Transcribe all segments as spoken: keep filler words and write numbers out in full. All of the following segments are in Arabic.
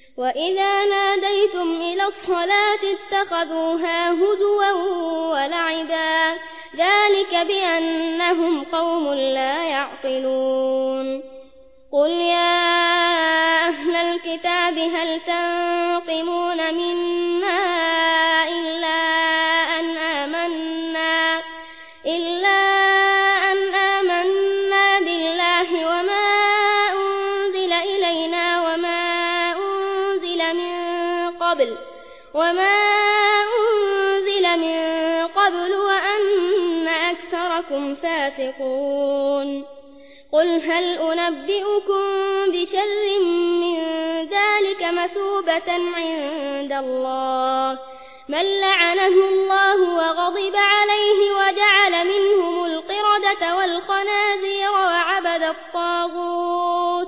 وإذا ناديتم إلى الصلاة اتخذوها هزوا ولعبا ذلك بأنهم قوم لا يعقلون قل يا أهل الكتاب هل تنقمون منا إلا أن آمنا إلا أن آمنا بالله وما أنزل إلينا وما أنزل من قبل وما أنزل من قبل وأن أكثركم فاسقون قل هل أنبئكم بشر من ذلك مثوبة عند الله من لعنه الله وغضب عليه وجعل منهم القردة والخنازير وعبد الطاغوت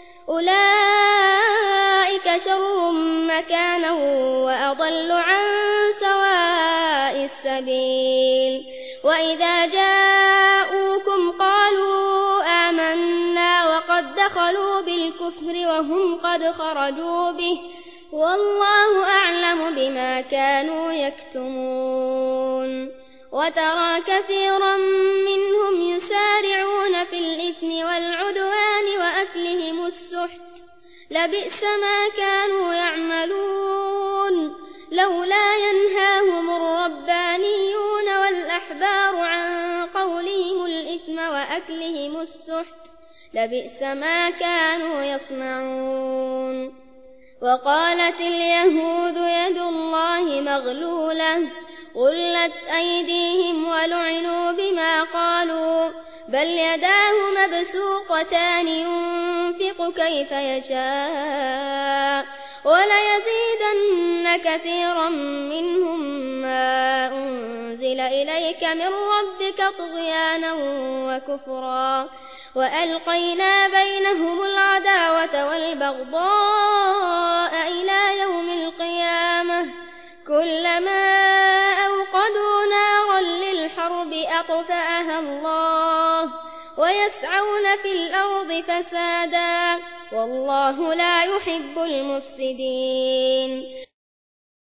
أولئك شر مكانا وأضل عن سواء السبيل وإذا جاءوكم قالوا آمنا وقد دخلوا بالكفر وهم قد خرجوا به والله أعلم بما كانوا يكتمون وترى كثيرا منهم يسارعون في الإثم والعدوان وأكلهم السحت لبئس ما كانوا يعملون لولا ينهاهم الربانيون والأحبار عن قولهم الإثم وأكلهم السحت لبئس ما كانوا يصنعون وقالت اليهود يد الله مغلولة غلت أيديهم ولعنوا بما قالوا بل يداه مبسوطتان ينفق كيف يشاء وليزيدن كثيرا منهم ما أنزل إليك من ربك طغيانا وكفرا وألقينا بينهم العداوة والبغضاء إلى يوم القيامة كلما أوقدوا نارا للحرب أطفأها الله ويسعون في الأرض فسادا والله لا يحب المفسدين